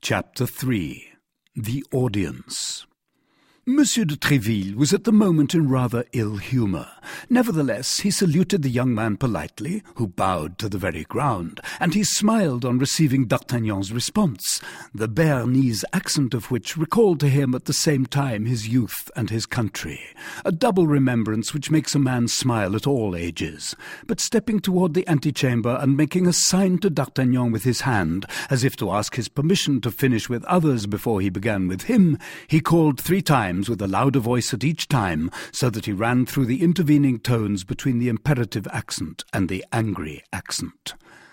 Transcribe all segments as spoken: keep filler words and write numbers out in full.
Chapter three. The Audience. Monsieur de Tréville was at the moment in rather ill humour. Nevertheless, he saluted the young man politely, who bowed to the very ground, and he smiled on receiving D'Artagnan's response, the Béarnese accent of which recalled to him at the same time his youth and his country, a double remembrance which makes a man smile at all ages. But stepping toward the antechamber and making a sign to D'Artagnan with his hand, as if to ask his permission to finish with others before he began with him, he called three times with a louder voice at each time, so that he ran through the intervening tones between the imperative accent and the angry accent.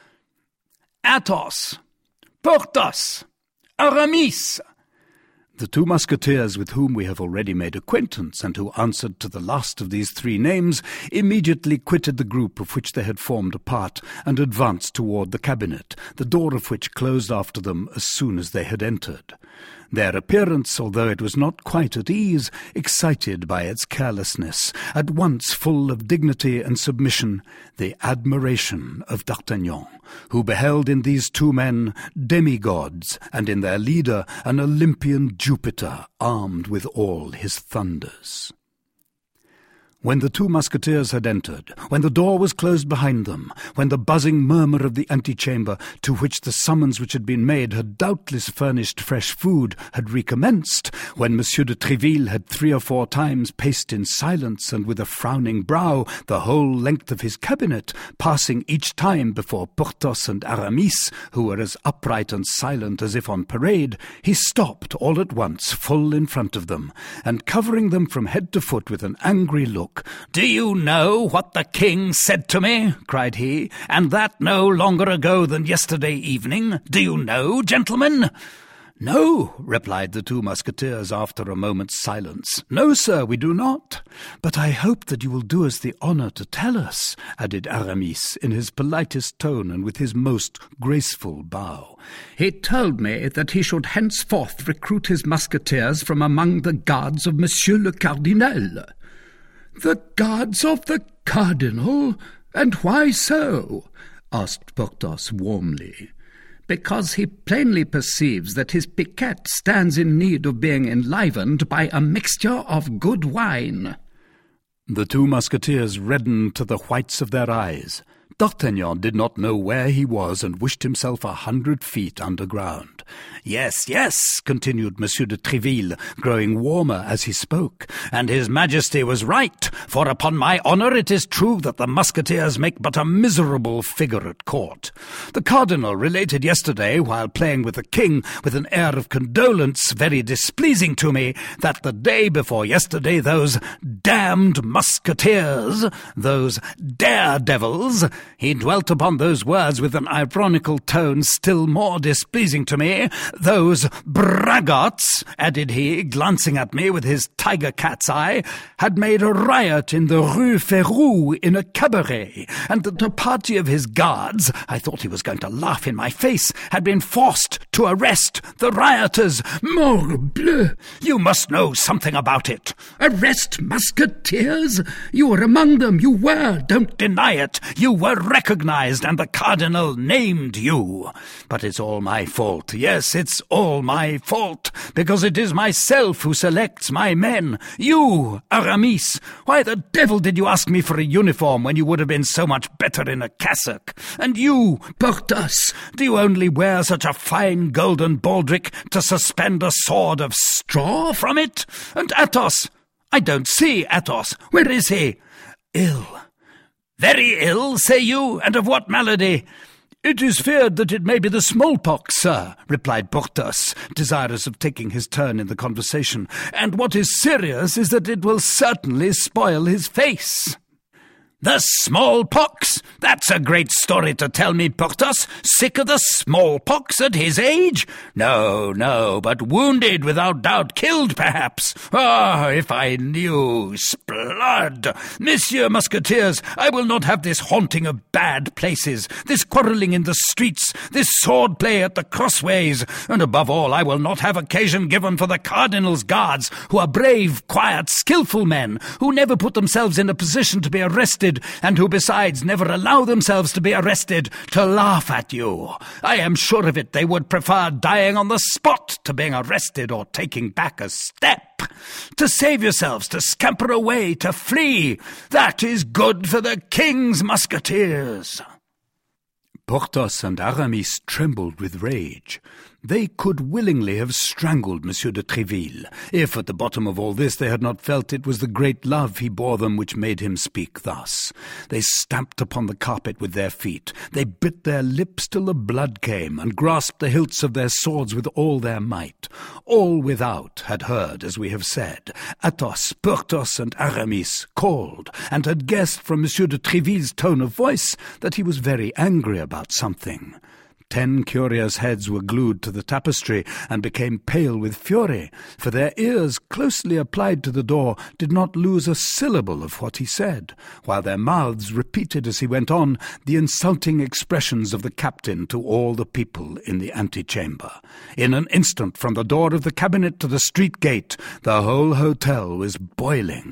Athos! Porthos! Aramis! The two musketeers with whom we have already made acquaintance, and who answered to the last of these three names, immediately quitted the group of which they had formed a part, and advanced toward the cabinet, the door of which closed after them as soon as they had entered. Their appearance, although it was not quite at ease, excited by its carelessness, at once full of dignity and submission, the admiration of D'Artagnan, who beheld in these two men demigods, and in their leader an Olympian Jupiter armed with all his thunders. When the two musketeers had entered, when the door was closed behind them, when the buzzing murmur of the antechamber, to which the summons which had been made had doubtless furnished fresh food, had recommenced, when Monsieur de Tréville had three or four times paced in silence and with a frowning brow the whole length of his cabinet, passing each time before Porthos and Aramis, who were as upright and silent as if on parade, he stopped all at once full in front of them, and covering them from head to foot with an angry look, "Do you know what the king said to me?" cried he, "and that no longer ago than yesterday evening? Do you know, gentlemen?" "No," replied the two musketeers after a moment's silence. "No, sir, we do not. But I hope that you will do us the honour to tell us," added Aramis, in his politest tone and with his most graceful bow. "He told me that he should henceforth recruit his musketeers from among the guards of Monsieur le Cardinal." "The guards of the cardinal? And why so?" asked Porthos warmly. "Because he plainly perceives that his piquet stands in need of being enlivened by a mixture of good wine." The two musketeers reddened to the whites of their eyes. D'Artagnan did not know where he was, and wished himself a hundred feet underground. "Yes, yes," continued Monsieur de Tréville, growing warmer as he spoke, "and his Majesty was right, for upon my honour it is true that the musketeers make but a miserable figure at court. The cardinal related yesterday, while playing with the king, with an air of condolence very displeasing to me, that the day before yesterday those damned musketeers, those daredevils, he dwelt upon those words with an ironical tone still more displeasing to me, those braggarts, added he, glancing at me with his tiger-cat's eye, had made a riot in the Rue Férou in a cabaret, and that a party of his guards, I thought he was going to laugh in my face, had been forced to arrest the rioters. Morbleu! You must know something about it. Arrest musketeers? You were among them, you were, don't deny it. You were recognized, and the cardinal named you. But it's all my fault. Yes, it's all my fault, because it is myself who selects my men. You, Aramis, why the devil did you ask me for a uniform when you would have been so much better in a cassock? And you, Porthos, do you only wear such a fine golden baldric to suspend a sword of straw from it? And Athos, I don't see Athos. Where is he? Ill. Very ill, say you, and of what malady? It is feared that it may be the smallpox, sir, replied Porthos, desirous of taking his turn in the conversation, and what is serious is that it will certainly spoil his face. The smallpox? That's a great story to tell me, Porthos. Sick of the smallpox at his age? No, no, but wounded, without doubt, killed, perhaps. Ah, if I knew. Splud! Monsieur Musketeers, I will not have this haunting of bad places, this quarrelling in the streets, this sword-play at the crossways, and above all, I will not have occasion given for the cardinal's guards, who are brave, quiet, skilful men, who never put themselves in a position to be arrested arrested, and who besides never allow themselves to be arrested, to laugh at you. I am sure of it, they would prefer dying on the spot to being arrested or taking back a step. To save yourselves, to scamper away, to flee, that is good for the king's musketeers." Porthos and Aramis trembled with rage. They could willingly have strangled Monsieur de Tréville, if at the bottom of all this they had not felt it was the great love he bore them which made him speak thus. They stamped upon the carpet with their feet, they bit their lips till the blood came, and grasped the hilts of their swords with all their might. All without had heard, as we have said, Athos, Porthos, and Aramis called, and had guessed from Monsieur de Tréville's tone of voice that he was very angry about something. Ten curious heads were glued to the tapestry and became pale with fury, for their ears, closely applied to the door, did not lose a syllable of what he said, while their mouths repeated as he went on the insulting expressions of the captain to all the people in the antechamber. In an instant, from the door of the cabinet to the street gate, the whole hotel was boiling.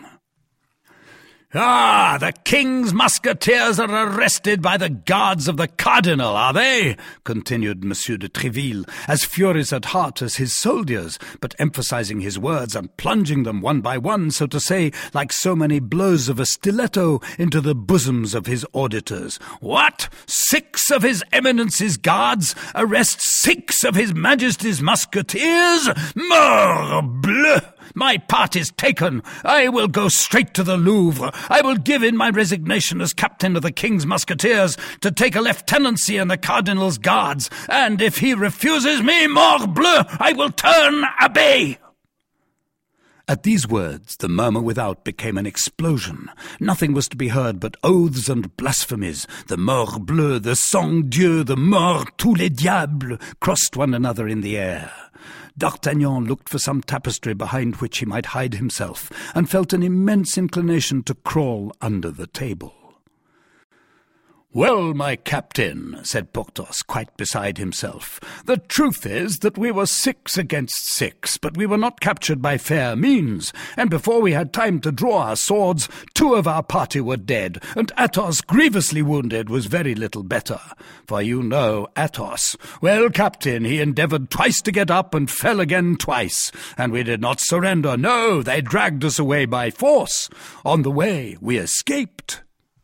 "Ah, the king's musketeers are arrested by the guards of the cardinal, are they?" continued Monsieur de Tréville, as furious at heart as his soldiers, but emphasizing his words and plunging them one by one, so to say, like so many blows of a stiletto, into the bosoms of his auditors. "What? Six of his eminence's guards arrest six of his majesty's musketeers? Morbleu! My part is taken. I will go straight to the Louvre. I will give in my resignation as captain of the king's musketeers to take a lieutenancy in the cardinal's guards, and if he refuses me, morbleu, I will turn abbé." At these words, the murmur without became an explosion. Nothing was to be heard but oaths and blasphemies. The morbleu, the sang Dieu, the mort, tous les diables crossed one another in the air. D'Artagnan looked for some tapestry behind which he might hide himself, and felt an immense inclination to crawl under the table. "Well, my captain," said Porthos, quite beside himself, "the truth is that we were six against six, but we were not captured by fair means, and before we had time to draw our swords, two of our party were dead, and Athos, grievously wounded, was very little better. For you know Athos. Well, captain, he endeavoured twice to get up and fell again twice, and we did not surrender. No, they dragged us away by force. On the way we escaped.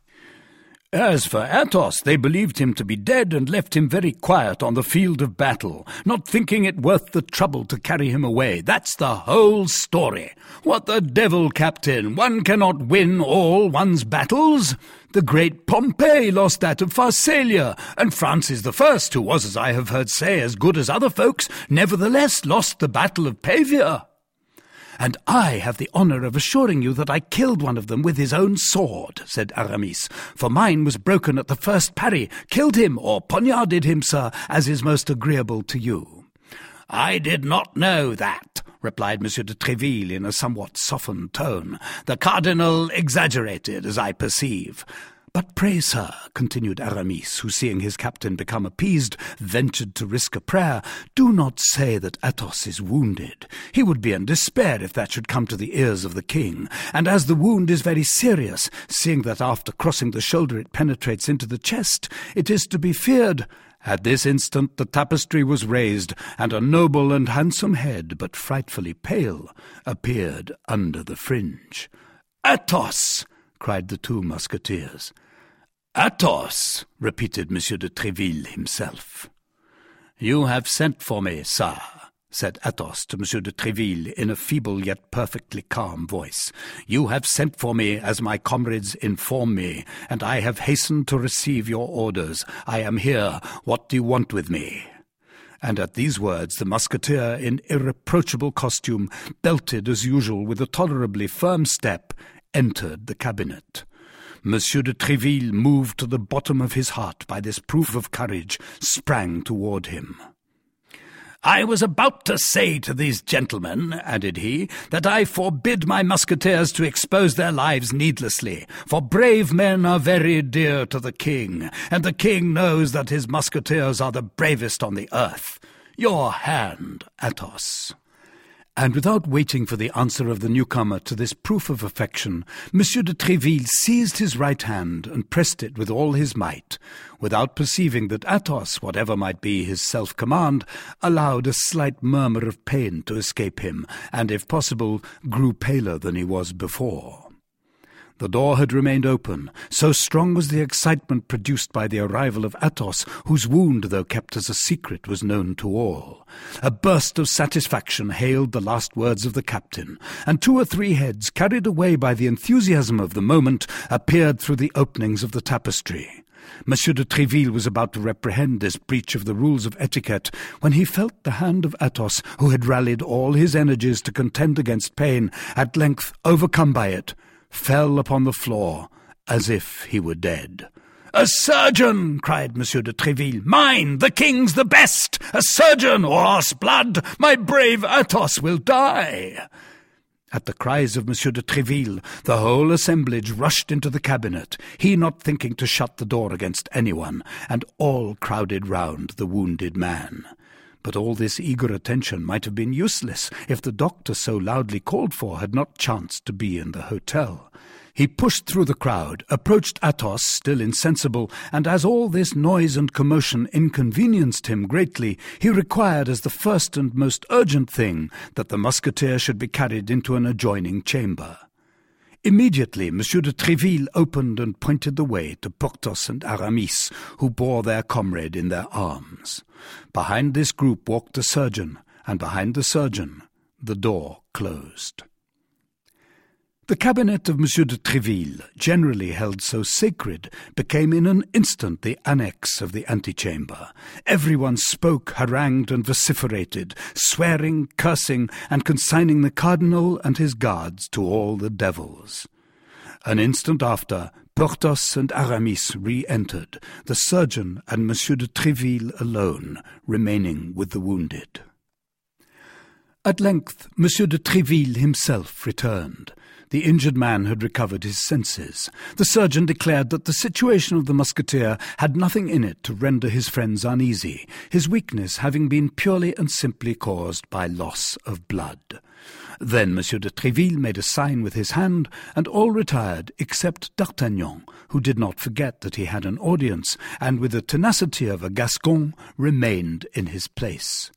As for Athos, they believed him to be dead and left him very quiet on the field of battle, not thinking it worth the trouble to carry him away. That's the whole story. What the devil, captain? One cannot win all one's battles. The great Pompey lost that of Pharsalia, and Francis the First, who was, as I have heard say, as good as other folks, nevertheless lost the battle of Pavia. "And I have the honour of assuring you that I killed one of them with his own sword," said Aramis, "for mine was broken at the first parry. Killed him, or poignarded him, sir, as is most agreeable to you." "I did not know that," replied Monsieur de Tréville in a somewhat softened tone. "The cardinal exaggerated, as I perceive." "But pray, sir," continued Aramis, who, seeing his captain become appeased, ventured to risk a prayer, "do not say that Athos is wounded. He would be in despair if that should come to the ears of the king, and as the wound is very serious, seeing that after crossing the shoulder it penetrates into the chest, it is to be feared—" At this instant the tapestry was raised, and a noble and handsome head, but frightfully pale, appeared under the fringe. "Athos!" cried the two musketeers. "Athos!" repeated Monsieur de Tréville himself. "You have sent for me, sir," said Athos to Monsieur de Tréville in a feeble yet perfectly calm voice. "You have sent for me, as my comrades inform me, and I have hastened to receive your orders. I am here. What do you want with me?" And at these words the musketeer, in irreproachable costume, belted as usual with a tolerably firm step, entered the cabinet. Monsieur de Tréville, moved to the bottom of his heart by this proof of courage, sprang toward him. "I was about to say to these gentlemen," added he, "that I forbid my musketeers to expose their lives needlessly, for brave men are very dear to the king, and the king knows that his musketeers are the bravest on the earth. Your hand, Athos." And without waiting for the answer of the newcomer to this proof of affection, Monsieur de Tréville seized his right hand and pressed it with all his might, without perceiving that Athos, whatever might be his self-command, allowed a slight murmur of pain to escape him, and, if possible, grew paler than he was before. The door had remained open, so strong was the excitement produced by the arrival of Athos, whose wound, though kept as a secret, was known to all. A burst of satisfaction hailed the last words of the captain, and two or three heads, carried away by the enthusiasm of the moment, appeared through the openings of the tapestry. Monsieur de Tréville was about to reprehend this breach of the rules of etiquette, when he felt the hand of Athos, who had rallied all his energies to contend against pain, at length, overcome by it, fell upon the floor as if he were dead. "A surgeon!" cried Monsieur de Tréville. "Mine! The king's the best! A surgeon, or else blood! My brave Athos will die!" At the cries of Monsieur de Tréville, the whole assemblage rushed into the cabinet, he not thinking to shut the door against anyone, and all crowded round the wounded man. But all this eager attention might have been useless if the doctor so loudly called for had not chanced to be in the hotel. He pushed through the crowd, approached Athos, still insensible, and as all this noise and commotion inconvenienced him greatly, he required as the first and most urgent thing that the musketeer should be carried into an adjoining chamber. Immediately, Monsieur de Tréville opened and pointed the way to Porthos and Aramis, who bore their comrade in their arms. Behind this group walked the surgeon, and behind the surgeon the door closed. The cabinet of Monsieur de Tréville, generally held so sacred, became in an instant the annex of the antechamber. Everyone spoke, harangued, and vociferated, swearing, cursing, and consigning the cardinal and his guards to all the devils. An instant after, Porthos and Aramis re-entered, the surgeon and Monsieur de Tréville alone remaining with the wounded. At length, Monsieur de Tréville himself returned. The injured man had recovered his senses. The surgeon declared that the situation of the musketeer had nothing in it to render his friends uneasy, his weakness having been purely and simply caused by loss of blood. Then Monsieur de Tréville made a sign with his hand, and all retired except D'Artagnan, who did not forget that he had an audience, and with the tenacity of a Gascon remained in his place.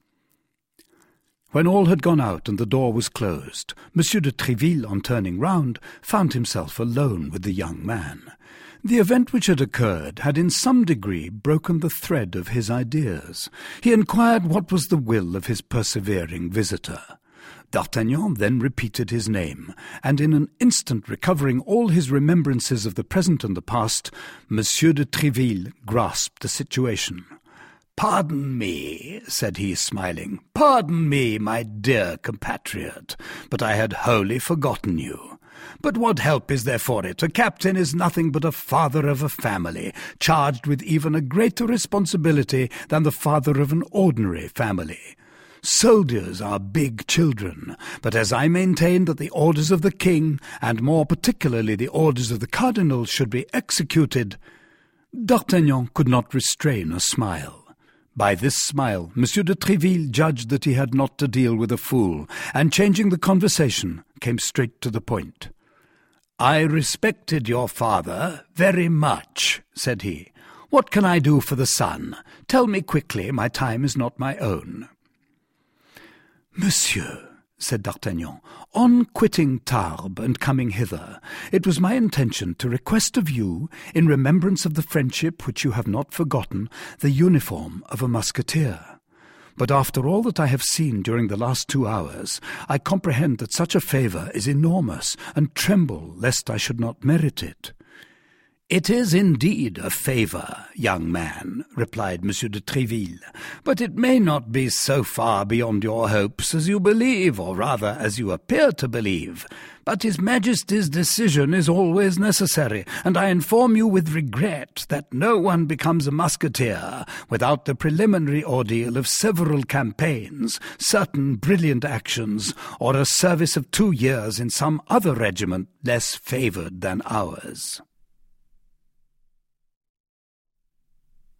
When all had gone out and the door was closed, Monsieur de Tréville, on turning round, found himself alone with the young man. The event which had occurred had in some degree broken the thread of his ideas. He inquired what was the will of his persevering visitor. D'Artagnan then repeated his name, and in an instant recovering all his remembrances of the present and the past, Monsieur de Tréville grasped the situation. "Pardon me," said he, smiling. "Pardon me, my dear compatriot, but I had wholly forgotten you. But what help is there for it? A captain is nothing but a father of a family, charged with even a greater responsibility than the father of an ordinary family. Soldiers are big children, but as I maintain that the orders of the king, and more particularly the orders of the cardinal, should be executed—" D'Artagnan could not restrain a smile. By this smile, Monsieur de Tréville judged that he had not to deal with a fool, and changing the conversation, came straight to the point. "I respected your father very much," said he. "What can I do for the son? Tell me quickly, my time is not my own." "Monsieur," said D'Artagnan, "on quitting Tarbes and coming hither, it was my intention to request of you, in remembrance of the friendship which you have not forgotten, the uniform of a musketeer. But after all that I have seen during the last two hours, I comprehend that such a favour is enormous, and tremble lest I should not merit it." "It is indeed a favour, young man," replied Monsieur de Tréville, "but it may not be so far beyond your hopes as you believe, or rather as you appear to believe. But His Majesty's decision is always necessary, and I inform you with regret that no one becomes a musketeer without the preliminary ordeal of several campaigns, certain brilliant actions, or a service of two years in some other regiment less favoured than ours."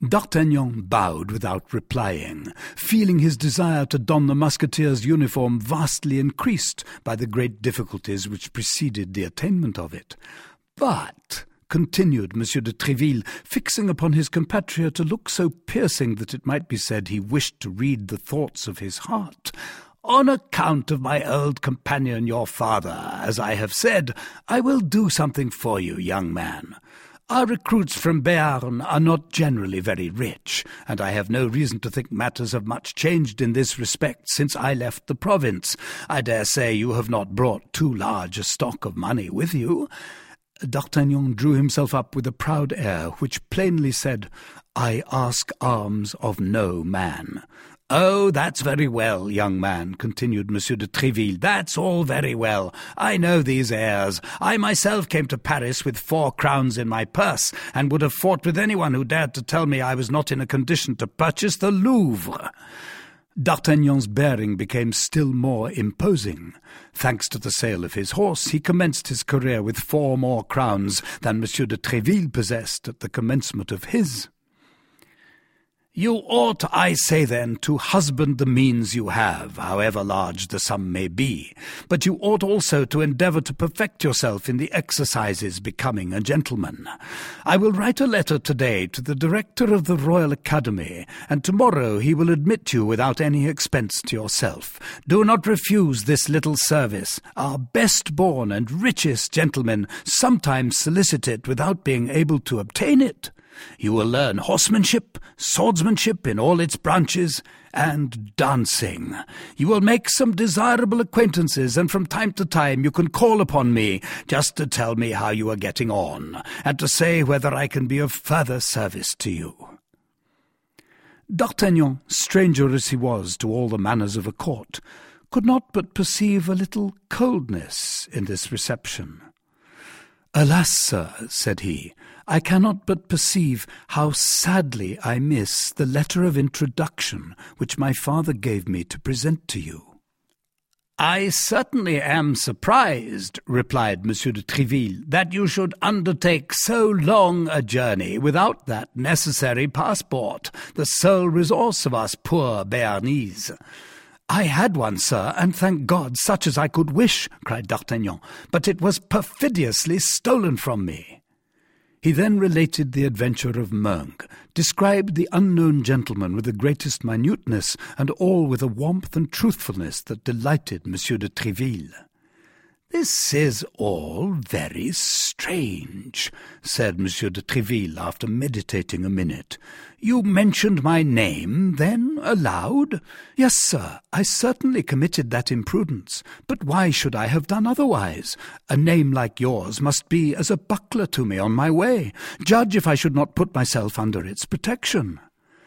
D'Artagnan bowed without replying, feeling his desire to don the Musketeer's uniform vastly increased by the great difficulties which preceded the attainment of it. "But," continued Monsieur de Tréville, fixing upon his compatriot a look so piercing that it might be said he wished to read the thoughts of his heart, "on account of my old companion your father, as I have said, I will do something for you, young man. Our recruits from Béarn are not generally very rich, and I have no reason to think matters have much changed in this respect since I left the province. I dare say you have not brought too large a stock of money with you." D'Artagnan drew himself up with a proud air, which plainly said, "I ask alms of no man." "Oh, that's very well, young man," continued Monsieur de Tréville. "That's all very well. I know these airs. I myself came to Paris with four crowns in my purse, and would have fought with anyone who dared to tell me I was not in a condition to purchase the Louvre." D'Artagnan's bearing became still more imposing. Thanks to the sale of his horse, he commenced his career with four more crowns than Monsieur de Tréville possessed at the commencement of his. "You ought, I say then, to husband the means you have, however large the sum may be, but you ought also to endeavour to perfect yourself in the exercises becoming a gentleman. I will write a letter today to the director of the Royal Academy, and tomorrow he will admit you without any expense to yourself. Do not refuse this little service. Our best-born and richest gentlemen sometimes solicit it without being able to obtain it. You will learn horsemanship, swordsmanship in all its branches, and dancing. You will make some desirable acquaintances, and from time to time you can call upon me just to tell me how you are getting on, and to say whether I can be of further service to you." D'Artagnan, stranger as he was to all the manners of a court, could not but perceive a little coldness in this reception. "Alas, sir," said he, "I cannot but perceive how sadly I miss the letter of introduction which my father gave me to present to you." "I certainly am surprised," replied Monsieur de Tréville, "that you should undertake so long a journey without that necessary passport, the sole resource of us poor Béarnese." "I had one, sir, and thank God, such as I could wish," cried D'Artagnan, "but it was perfidiously stolen from me." He then related the adventure of Meung, described the unknown gentleman with the greatest minuteness, and all with a warmth and truthfulness that delighted Monsieur de Tréville. "This is all very strange," said Monsieur de Tréville after meditating a minute. "You mentioned my name, then, aloud?" "Yes, sir, I certainly committed that imprudence, but why should I have done otherwise? A name like yours must be as a buckler to me on my way. Judge if I should not put myself under its protection."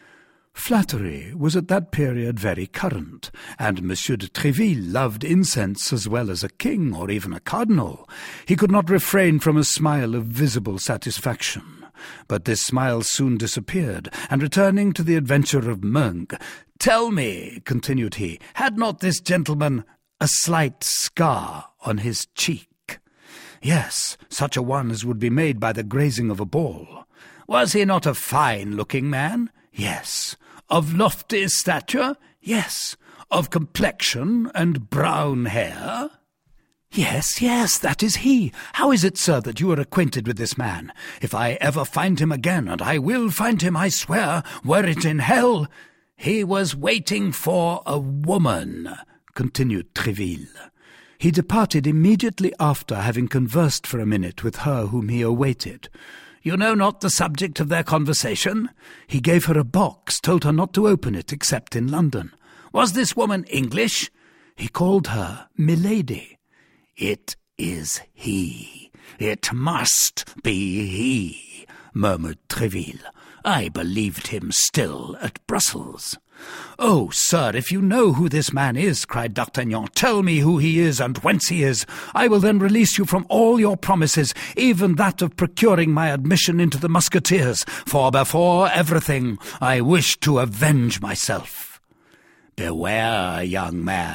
Flattery was at that period very current, and Monsieur de Tréville loved incense as well as a king or even a cardinal. He could not refrain from a smile of visible satisfaction. But this smile soon disappeared, and returning to the adventure of Meung, "Tell me," continued he, "had not this gentleman a slight scar on his cheek?" "Yes, such a one as would be made by the grazing of a ball." "Was he not a fine-looking man?" "Yes." "Of lofty stature?" "Yes." "Of complexion and brown hair?" "Yes, yes, that is he. How is it, sir, that you are acquainted with this man? If I ever find him again, and I will find him, I swear, were it in hell—" "He was waiting for a woman," continued Tréville. "He departed immediately after having conversed for a minute with her whom he awaited." "You know not the subject of their conversation?" "He gave her a box, told her not to open it except in London." "Was this woman English?" "He called her Milady." "It is he. It must be he," murmured Tréville. "I believed him still at Brussels." "Oh, sir, if you know who this man is," cried D'Artagnan, "tell me who he is and whence he is. I will then release you from all your promises, even that of procuring my admission into the Musketeers, for before everything I wish to avenge myself." "Beware, young man,"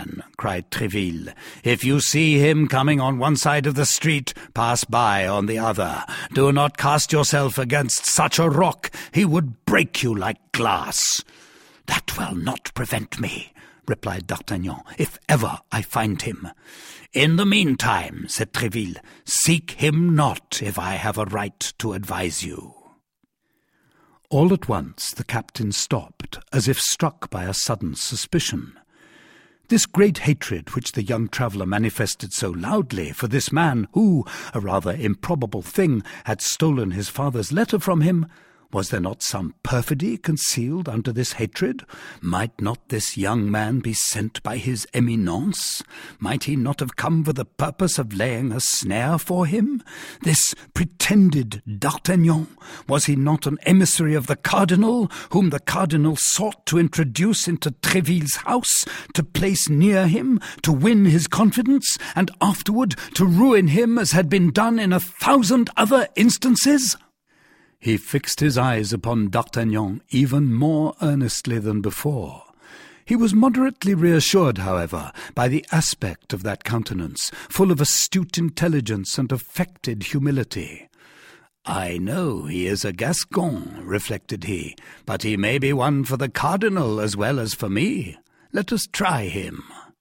cried Tréville. "If you see him coming on one side of the street, pass by on the other. Do not cast yourself against such a rock. He would break you like glass." "That will not prevent me," replied D'Artagnan, "if ever I find him." "In the meantime," said Tréville, "seek him not if I have a right to advise you." All at once the captain stopped, as if struck by a sudden suspicion. This great hatred which the young traveller manifested so loudly for this man who, a rather improbable thing, had stolen his father's letter from him, was there not some perfidy concealed under this hatred? Might not this young man be sent by his Eminence? Might he not have come for the purpose of laying a snare for him? This pretended D'Artagnan, was he not an emissary of the cardinal, whom the cardinal sought to introduce into Tréville's house, to place near him, to win his confidence, and afterward to ruin him as had been done in a thousand other instances? He fixed his eyes upon D'Artagnan even more earnestly than before. He was moderately reassured, however, by the aspect of that countenance, full of astute intelligence and affected humility. "I know he is a Gascon," reflected he, "but he may be one for the cardinal as well as for me. Let us try him."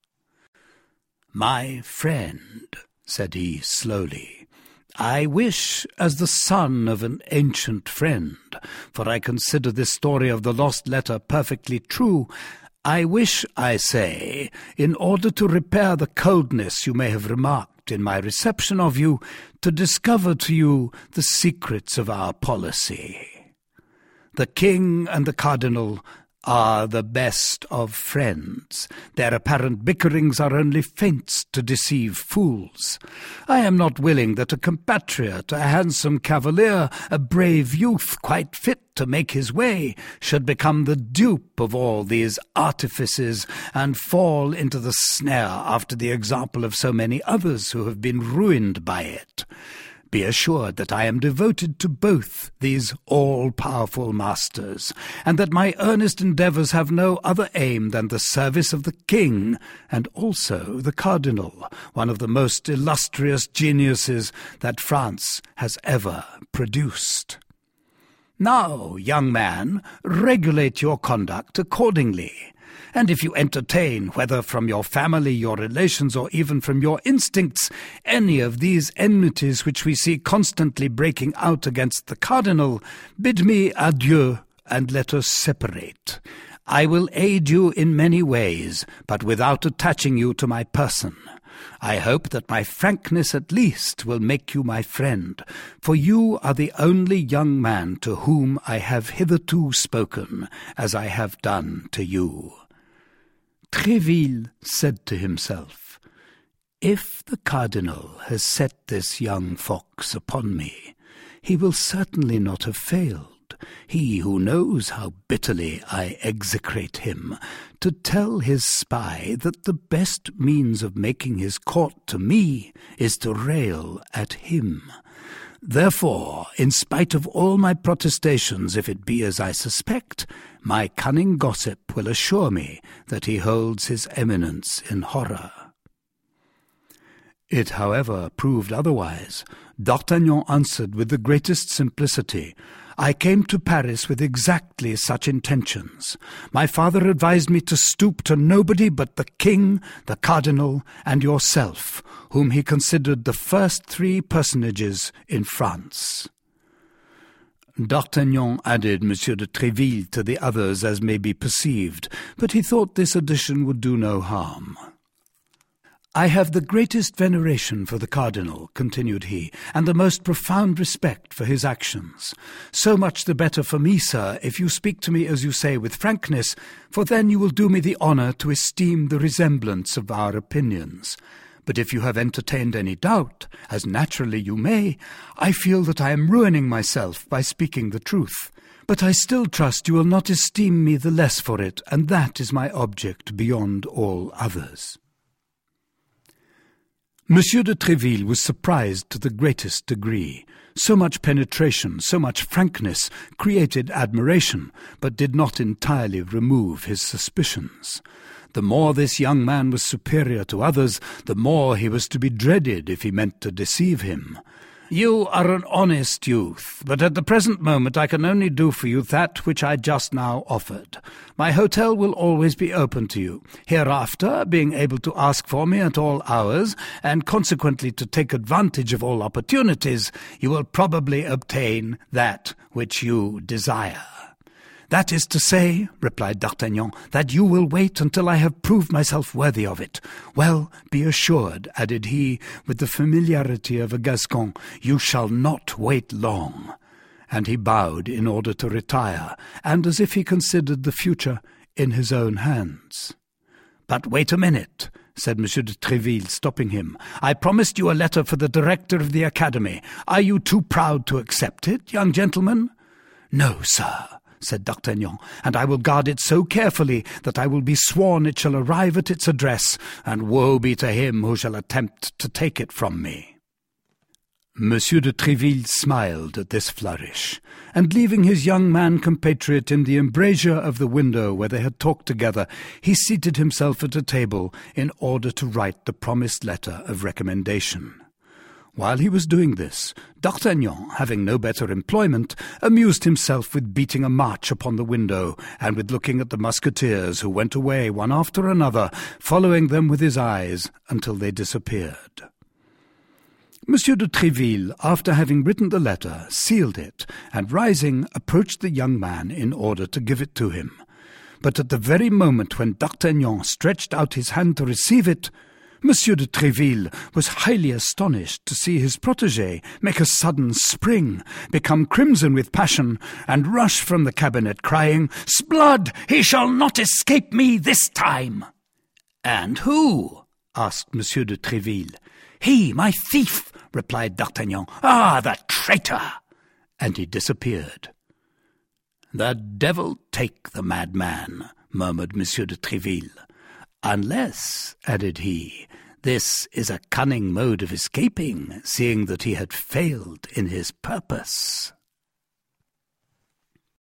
"My friend," said he slowly, "I wish, as the son of an ancient friend, for I consider this story of the lost letter perfectly true, I wish, I say, in order to repair the coldness you may have remarked in my reception of you, to discover to you the secrets of our policy. The king and the cardinal are the best of friends. Their apparent bickerings are only feints to deceive fools. I am not willing that a compatriot, a handsome cavalier, a brave youth quite fit to make his way, should become the dupe of all these artifices and fall into the snare after the example of so many others who have been ruined by it. Be assured that I am devoted to both these all-powerful masters, and that my earnest endeavours have no other aim than the service of the king, and also the cardinal, one of the most illustrious geniuses that France has ever produced. Now, young man, regulate your conduct accordingly. And if you entertain, whether from your family, your relations, or even from your instincts, any of these enmities which we see constantly breaking out against the cardinal, bid me adieu, and let us separate. I will aid you in many ways, but without attaching you to my person. I hope that my frankness at least will make you my friend, for you are the only young man to whom I have hitherto spoken as I have done to you." Tréville said to himself, "If the cardinal has set this young fox upon me, he will certainly not have failed, he who knows how bitterly I execrate him, to tell his spy that the best means of making his court to me is to rail at him. Therefore, in spite of all my protestations, if it be as I suspect, my cunning gossip will assure me that he holds his eminence in horror." It, however, proved otherwise. D'Artagnan answered with the greatest simplicity, "I came to Paris with exactly such intentions. My father advised me to stoop to nobody but the king, the cardinal, and yourself, whom he considered the first three personages in France." D'Artagnan added Monsieur de Tréville to the others as may be perceived, but he thought this addition would do no harm. "I have the greatest veneration for the cardinal," continued he, "and the most profound respect for his actions. So much the better for me, sir, if you speak to me, as you say, with frankness, for then you will do me the honour to esteem the resemblance of our opinions. But if you have entertained any doubt, as naturally you may, I feel that I am ruining myself by speaking the truth. But I still trust you will not esteem me the less for it, and that is my object beyond all others." Monsieur de Tréville was surprised to the greatest degree. So much penetration, so much frankness, created admiration, but did not entirely remove his suspicions. The more this young man was superior to others, the more he was to be dreaded if he meant to deceive him. You are an honest youth, but at the present moment I can only do for you that which I just now offered. My hotel will always be open to you. Hereafter, being able to ask for me at all hours, and consequently to take advantage of all opportunities, you will probably obtain that which you desire." "That is to say," replied D'Artagnan, "that you will wait until I have proved myself worthy of it. Well, be assured," added he, with the familiarity of a Gascon, "you shall not wait long." And he bowed in order to retire, and as if he considered the future in his own hands. "But wait a minute," said Monsieur de Tréville, stopping him. "I promised you a letter for the director of the Academy. Are you too proud to accept it, young gentleman?" "No, sir," said D'Artagnan, "and I will guard it so carefully that I will be sworn it shall arrive at its address, and woe be to him who shall attempt to take it from me." Monsieur de Tréville smiled at this flourish, and leaving his young man compatriot in the embrasure of the window where they had talked together, he seated himself at a table in order to write the promised letter of recommendation. While he was doing this, D'Artagnan, having no better employment, amused himself with beating a march upon the window, and with looking at the musketeers who went away one after another, following them with his eyes until they disappeared. Monsieur de Tréville, after having written the letter, sealed it, and rising, approached the young man in order to give it to him. But at the very moment when D'Artagnan stretched out his hand to receive it, Monsieur de Tréville was highly astonished to see his protégé make a sudden spring, become crimson with passion, and rush from the cabinet, crying, "'Sblood, he shall not escape me this time!" "And who?" asked Monsieur de Tréville. "He, my thief," replied D'Artagnan. "Ah, the traitor!" And he disappeared. "The devil take the madman," murmured Monsieur de Tréville. "Unless," added he, "this is a cunning mode of escaping, seeing that he had failed in his purpose."